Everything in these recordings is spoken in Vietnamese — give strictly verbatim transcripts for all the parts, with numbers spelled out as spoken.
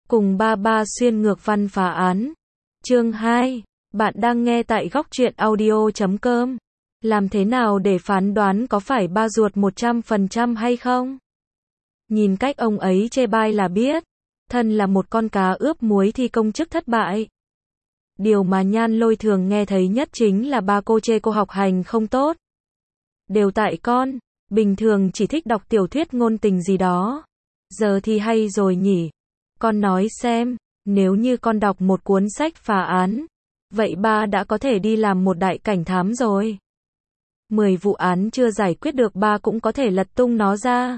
Cùng ba ba xuyên ngược văn phá án. Chương hai. Bạn đang nghe tại góc truyện audio chấm com. Làm thế nào để phán đoán có phải ba ruột một trăm phần trăm hay không? Nhìn cách ông ấy chê bai là biết. Thân là một con cá ướp muối thì công chức thất bại. Điều mà Nhan Lôi thường nghe thấy nhất chính là ba cô chê cô học hành không tốt. Đều tại con, bình thường chỉ thích đọc tiểu thuyết ngôn tình gì đó. Giờ thì hay rồi nhỉ. Con nói xem, nếu như con đọc một cuốn sách phá án, vậy ba đã có thể đi làm một đại cảnh thám rồi. Mười vụ án chưa giải quyết được ba cũng có thể lật tung nó ra.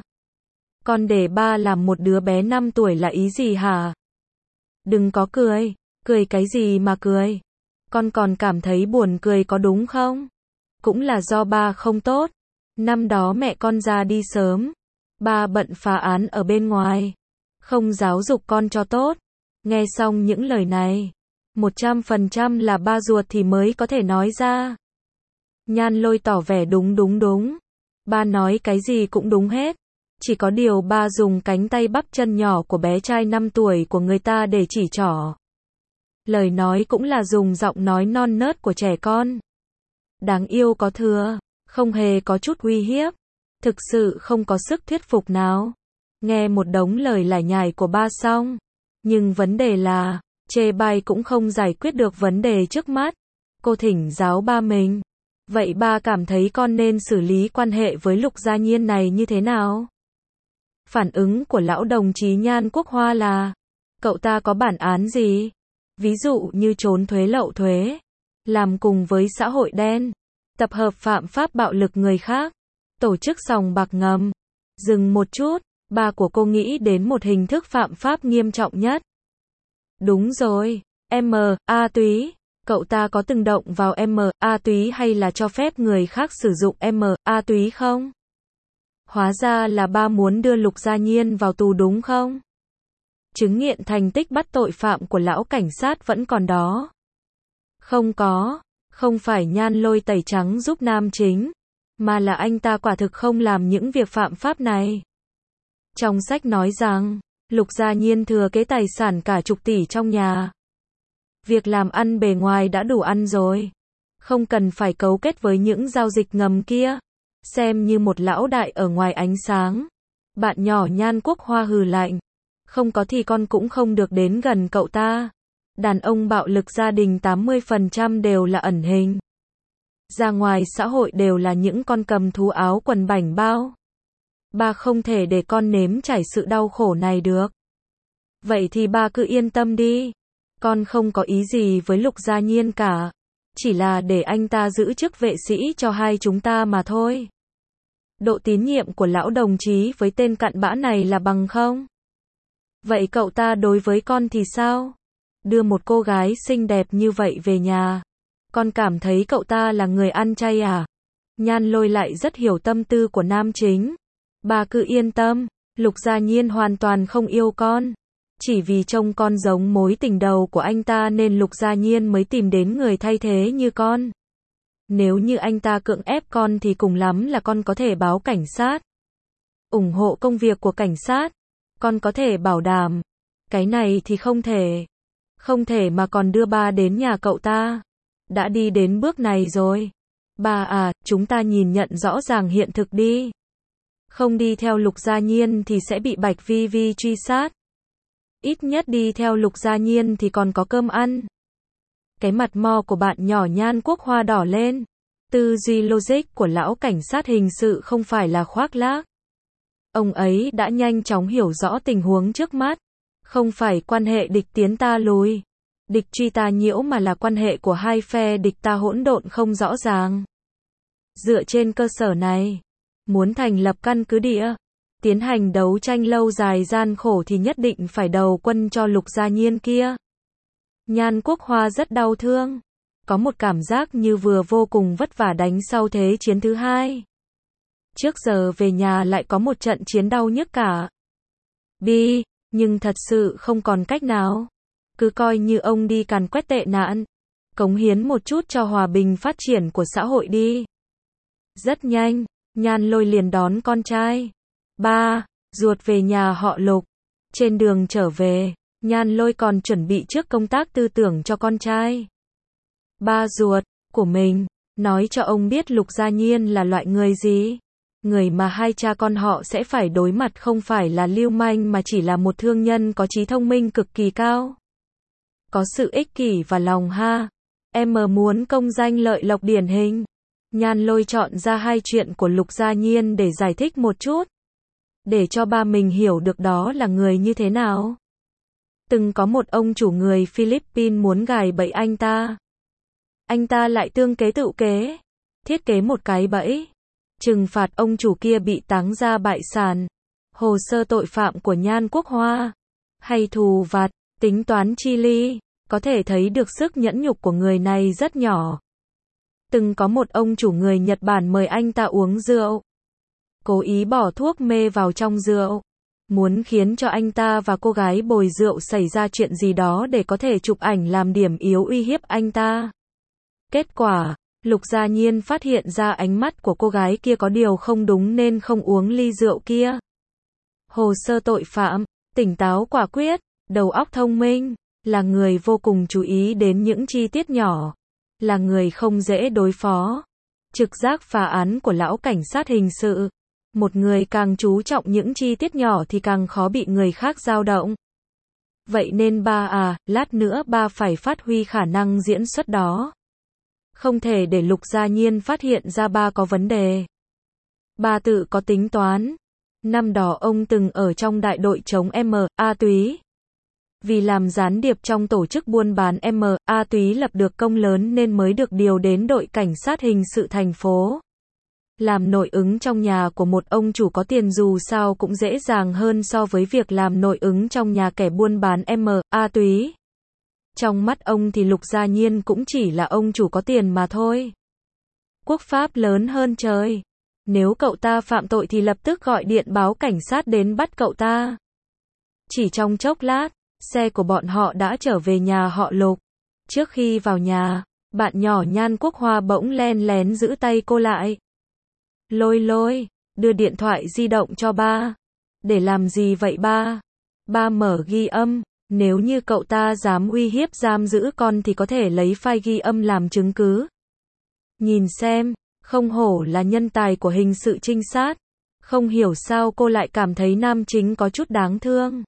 Con để ba làm một đứa bé năm tuổi là ý gì hả? Đừng có cười, cười cái gì mà cười? Con còn cảm thấy buồn cười có đúng không? Cũng là do ba không tốt. Năm đó mẹ con ra đi sớm, ba bận phá án ở bên ngoài, không giáo dục con cho tốt. Nghe xong những lời này, một trăm phần trăm là ba ruột thì mới có thể nói ra. Nhan Lôi tỏ vẻ đúng đúng đúng. Ba nói cái gì cũng đúng hết. Chỉ có điều ba dùng cánh tay bắp chân nhỏ của bé trai năm tuổi của người ta để chỉ trỏ. Lời nói cũng là dùng giọng nói non nớt của trẻ con. Đáng yêu có thừa, không hề có chút uy hiếp. Thực sự không có sức thuyết phục nào. Nghe một đống lời lải nhải của ba xong. Nhưng vấn đề là, chê bai cũng không giải quyết được vấn đề trước mắt. Cô thỉnh giáo ba mình. Vậy ba cảm thấy con nên xử lý quan hệ với Lục Gia Nhiên này như thế nào? Phản ứng của lão đồng chí Nhan Quốc Hoa là, cậu ta có bản án gì? Ví dụ như trốn thuế lậu thuế, làm cùng với xã hội đen, tập hợp phạm pháp bạo lực người khác, tổ chức sòng bạc ngầm. Dừng một chút, ba của cô nghĩ đến một hình thức phạm pháp nghiêm trọng nhất. Đúng rồi, M A túy. Cậu ta có từng động vào M A túy hay là cho phép người khác sử dụng M A túy không? Hóa ra là ba muốn đưa Lục Gia Nhiên vào tù đúng không? Chứng nghiện thành tích bắt tội phạm của lão cảnh sát vẫn còn đó. Không có, không phải Nhan Lôi tẩy trắng giúp nam chính, mà là anh ta quả thực không làm những việc phạm pháp này. Trong sách nói rằng, Lục Gia Nhiên thừa kế tài sản cả chục tỷ trong nhà. Việc làm ăn bề ngoài đã đủ ăn rồi. Không cần phải cấu kết với những giao dịch ngầm kia. Xem như một lão đại ở ngoài ánh sáng. Bạn nhỏ Nhan Quốc Hoa hừ lạnh. Không có thì con cũng không được đến gần cậu ta. Đàn ông bạo lực gia đình tám mươi phần trăm đều là ẩn hình. Ra ngoài xã hội đều là những con cầm thú áo quần bảnh bao. Ba không thể để con nếm trải sự đau khổ này được. Vậy thì ba cứ yên tâm đi. Con không có ý gì với Lục Gia Nhiên cả. Chỉ là để anh ta giữ chức vệ sĩ cho hai chúng ta mà thôi. Độ tín nhiệm của lão đồng chí với tên cặn bã này là bằng không? Vậy cậu ta đối với con thì sao? Đưa một cô gái xinh đẹp như vậy về nhà. Con cảm thấy cậu ta là người ăn chay à? Nhan Lôi lại rất hiểu tâm tư của nam chính. Bà cứ yên tâm, Lục Gia Nhiên hoàn toàn không yêu con. Chỉ vì trông con giống mối tình đầu của anh ta nên Lục Gia Nhiên mới tìm đến người thay thế như con. Nếu như anh ta cưỡng ép con thì cùng lắm là con có thể báo cảnh sát. Ủng hộ công việc của cảnh sát. Con có thể bảo đảm. Cái này thì không thể. Không thể mà còn đưa ba đến nhà cậu ta. Đã đi đến bước này rồi. Ba à, chúng ta nhìn nhận rõ ràng hiện thực đi. Không đi theo Lục Gia Nhiên thì sẽ bị Bạch Vi Vi truy sát. Ít nhất đi theo Lục Gia Nhiên thì còn có cơm ăn. Cái mặt mo của bạn nhỏ Nhan Quốc Hoa đỏ lên. Tư duy logic của lão cảnh sát hình sự không phải là khoác lác. Ông ấy đã nhanh chóng hiểu rõ tình huống trước mắt. Không phải quan hệ địch tiến ta lùi, địch truy ta nhiễu mà là quan hệ của hai phe địch ta hỗn độn không rõ ràng. Dựa trên cơ sở này, muốn thành lập căn cứ địa, tiến hành đấu tranh lâu dài gian khổ thì nhất định phải đầu quân cho Lục Gia Nhiên kia. Nhan Quốc Hoa rất đau thương. Có một cảm giác như vừa vô cùng vất vả đánh sau thế chiến thứ hai. Trước giờ về nhà lại có một trận chiến đau nhức cả. Bi, nhưng thật sự không còn cách nào. Cứ coi như ông đi càn quét tệ nạn. Cống hiến một chút cho hòa bình phát triển của xã hội đi. Rất nhanh, Nhan Lôi liền đón con trai. Ba, ruột về nhà họ Lục. Trên đường trở về, Nhan Lôi còn chuẩn bị trước công tác tư tưởng cho con trai ba ruột của mình, nói cho ông biết Lục Gia Nhiên là loại người gì. Người mà hai cha con họ sẽ phải đối mặt không phải là lưu manh mà chỉ là một thương nhân có trí thông minh cực kỳ cao. Có sự ích kỷ và lòng ha. Em muốn công danh lợi lộc điển hình. Nhan Lôi chọn ra hai chuyện của Lục Gia Nhiên để giải thích một chút. Để cho ba mình hiểu được đó là người như thế nào. Từng có một ông chủ người Philippines muốn gài bẫy anh ta. Anh ta lại tương kế tự kế. Thiết kế một cái bẫy. Trừng phạt ông chủ kia bị táng ra bại sản. Hồ sơ tội phạm của Nhan Quốc Hoa. Hay thù vặt, tính toán chi ly. Có thể thấy được sức nhẫn nhục của người này rất nhỏ. Từng có một ông chủ người Nhật Bản mời anh ta uống rượu. Cố ý bỏ thuốc mê vào trong rượu. Muốn khiến cho anh ta và cô gái bồi rượu xảy ra chuyện gì đó để có thể chụp ảnh làm điểm yếu uy hiếp anh ta. Kết quả, Lục Gia Nhiên phát hiện ra ánh mắt của cô gái kia có điều không đúng nên không uống ly rượu kia. Hồ sơ tội phạm, tỉnh táo quả quyết, đầu óc thông minh, là người vô cùng chú ý đến những chi tiết nhỏ, là người không dễ đối phó. Trực giác phá án của lão cảnh sát hình sự. Một người càng chú trọng những chi tiết nhỏ thì càng khó bị người khác dao động. Vậy nên ba à, lát nữa ba phải phát huy khả năng diễn xuất đó. Không thể để Lục Gia Nhiên phát hiện ra ba có vấn đề. Ba tự có tính toán. Năm đó ông từng ở trong đại đội chống M A túy. Vì làm gián điệp trong tổ chức buôn bán M A túy lập được công lớn nên mới được điều đến đội cảnh sát hình sự thành phố. Làm nội ứng trong nhà của một ông chủ có tiền dù sao cũng dễ dàng hơn so với việc làm nội ứng trong nhà kẻ buôn bán M A túy. Trong mắt ông thì Lục Gia Nhiên cũng chỉ là ông chủ có tiền mà thôi. Quốc pháp lớn hơn trời. Nếu cậu ta phạm tội thì lập tức gọi điện báo cảnh sát đến bắt cậu ta. Chỉ trong chốc lát, xe của bọn họ đã trở về nhà họ Lục. Trước khi vào nhà, bạn nhỏ Nhan Quốc Hoa bỗng len lén giữ tay cô lại. Lôi Lôi, đưa điện thoại di động cho ba. Để làm gì vậy ba? Ba mở ghi âm, nếu như cậu ta dám uy hiếp giam giữ con thì có thể lấy file ghi âm làm chứng cứ. Nhìn xem, không hổ là nhân tài của hình sự trinh sát. Không hiểu sao cô lại cảm thấy nam chính có chút đáng thương.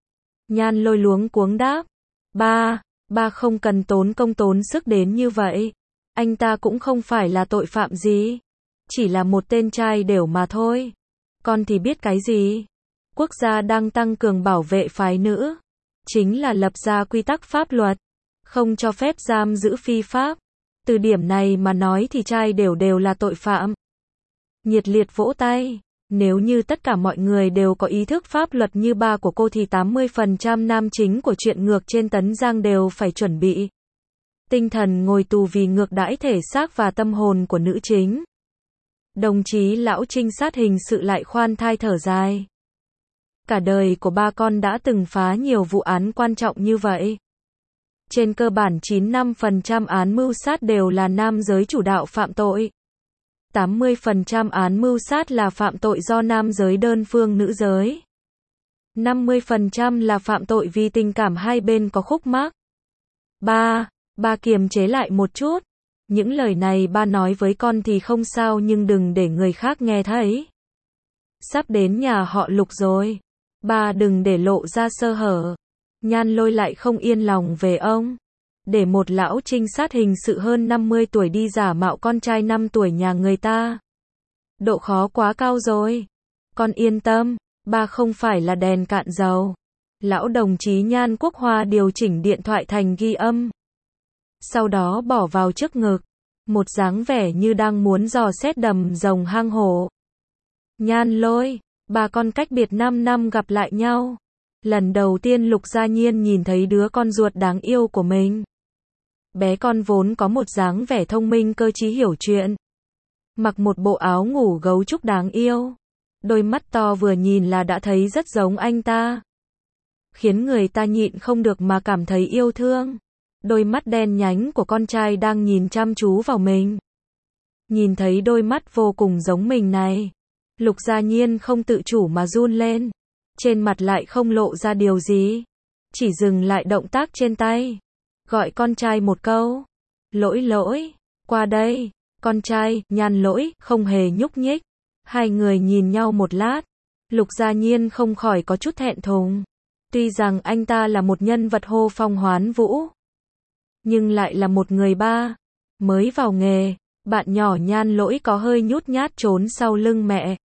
Nhan Lôi luống cuống đáp. Ba, ba không cần tốn công tốn sức đến như vậy. Anh ta cũng không phải là tội phạm gì. Chỉ là một tên trai đều mà thôi. Con thì biết cái gì? Quốc gia đang tăng cường bảo vệ phái nữ. Chính là lập ra quy tắc pháp luật. Không cho phép giam giữ phi pháp. Từ điểm này mà nói thì trai đều đều là tội phạm. Nhiệt liệt vỗ tay. Nếu như tất cả mọi người đều có ý thức pháp luật như ba của cô thì tám mươi phần trăm nam chính của chuyện ngược trên Tấn Giang đều phải chuẩn bị tinh thần ngồi tù vì ngược đãi thể xác và tâm hồn của nữ chính. Đồng chí lão trinh sát hình sự lại khoan thai thở dài. Cả đời của ba con đã từng phá nhiều vụ án quan trọng như vậy. Trên cơ bản chín mươi lăm phần trăm án mưu sát đều là nam giới chủ đạo phạm tội. tám mươi phần trăm án mưu sát là phạm tội do nam giới đơn phương nữ giới. năm mươi phần trăm là phạm tội vì tình cảm hai bên có khúc mắc. Ba, ba kiềm chế lại một chút. Những lời này ba nói với con thì không sao nhưng đừng để người khác nghe thấy. Sắp đến nhà họ Lục rồi. Ba đừng để lộ ra sơ hở. Nhan Lôi lại không yên lòng về ông. Để một lão trinh sát hình sự hơn năm mươi tuổi đi giả mạo con trai năm tuổi nhà người ta. Độ khó quá cao rồi. Con yên tâm, ba không phải là đèn cạn dầu. Lão đồng chí Nhan Quốc Hoa điều chỉnh điện thoại thành ghi âm. Sau đó bỏ vào trước ngực. Một dáng vẻ như đang muốn dò xét đầm rồng hang hổ. Nhan Lôi, ba con cách biệt năm năm gặp lại nhau. Lần đầu tiên Lục Gia Nhiên nhìn thấy đứa con ruột đáng yêu của mình. Bé con vốn có một dáng vẻ thông minh cơ trí hiểu chuyện. Mặc một bộ áo ngủ gấu trúc đáng yêu. Đôi mắt to vừa nhìn là đã thấy rất giống anh ta. Khiến người ta nhịn không được mà cảm thấy yêu thương. Đôi mắt đen nhánh của con trai đang nhìn chăm chú vào mình. Nhìn thấy đôi mắt vô cùng giống mình này. Lục Gia Nhiên không tự chủ mà run lên. Trên mặt lại không lộ ra điều gì. chỉ dừng lại động tác trên tay. Gọi con trai một câu. Lỗi lỗi, qua đây. Con trai, Nhan Lỗi, không hề nhúc nhích. Hai người nhìn nhau một lát. Lục Gia Nhiên không khỏi có chút thẹn thùng. Tuy rằng anh ta là một nhân vật hô phong hoán vũ, nhưng lại là một người ba. Mới vào nghề, bạn nhỏ Nhan Lỗi có hơi nhút nhát trốn sau lưng mẹ.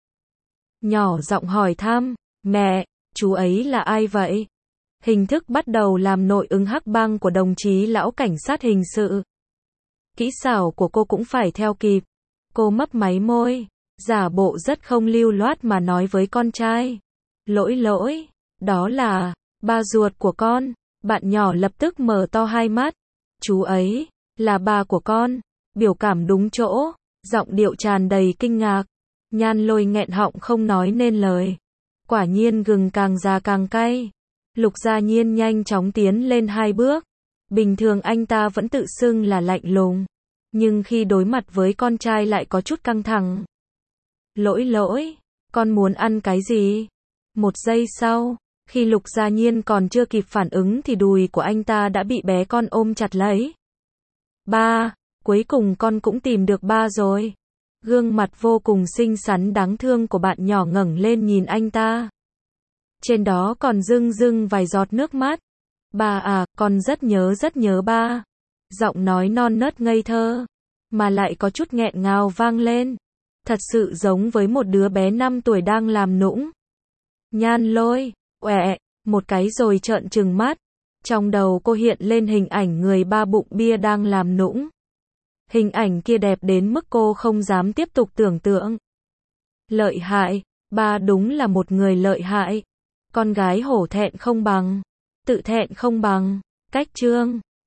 Nhỏ giọng hỏi thăm, mẹ, chú ấy là ai vậy? Hình thức bắt đầu làm nội ứng hắc bang của đồng chí lão cảnh sát hình sự. Kỹ xảo của cô cũng phải theo kịp. Cô mấp máy môi, giả bộ rất không lưu loát mà nói với con trai. Lỗi lỗi, đó là ba ruột của con. Bạn nhỏ lập tức mở to hai mắt. Chú ấy là ba của con. Biểu cảm đúng chỗ, giọng điệu tràn đầy kinh ngạc. Nhan Lôi nghẹn họng không nói nên lời. Quả nhiên gừng càng già càng cay. Lục Gia Nhiên nhanh chóng tiến lên hai bước. Bình thường anh ta vẫn tự xưng là lạnh lùng, nhưng khi đối mặt với con trai lại có chút căng thẳng. Lỗi lỗi, con muốn ăn cái gì? Một giây sau, khi Lục Gia Nhiên còn chưa kịp phản ứng thì đùi của anh ta đã bị bé con ôm chặt lấy. Ba, cuối cùng con cũng tìm được ba rồi. Gương mặt vô cùng xinh xắn đáng thương của bạn nhỏ ngẩng lên nhìn anh ta. Trên đó còn rưng rưng vài giọt nước mắt. Ba à, con rất nhớ rất nhớ ba. Giọng nói non nớt ngây thơ, mà lại có chút nghẹn ngào vang lên. Thật sự giống với một đứa bé năm tuổi đang làm nũng. Nhan Lôi, ọe, một cái rồi trợn trừng mắt. Trong đầu cô hiện lên hình ảnh người ba bụng bia đang làm nũng. Hình ảnh kia đẹp đến mức cô không dám tiếp tục tưởng tượng. Lợi hại, ba đúng là một người lợi hại. Con gái hổ thẹn không bằng, tự thẹn không bằng, cách chương.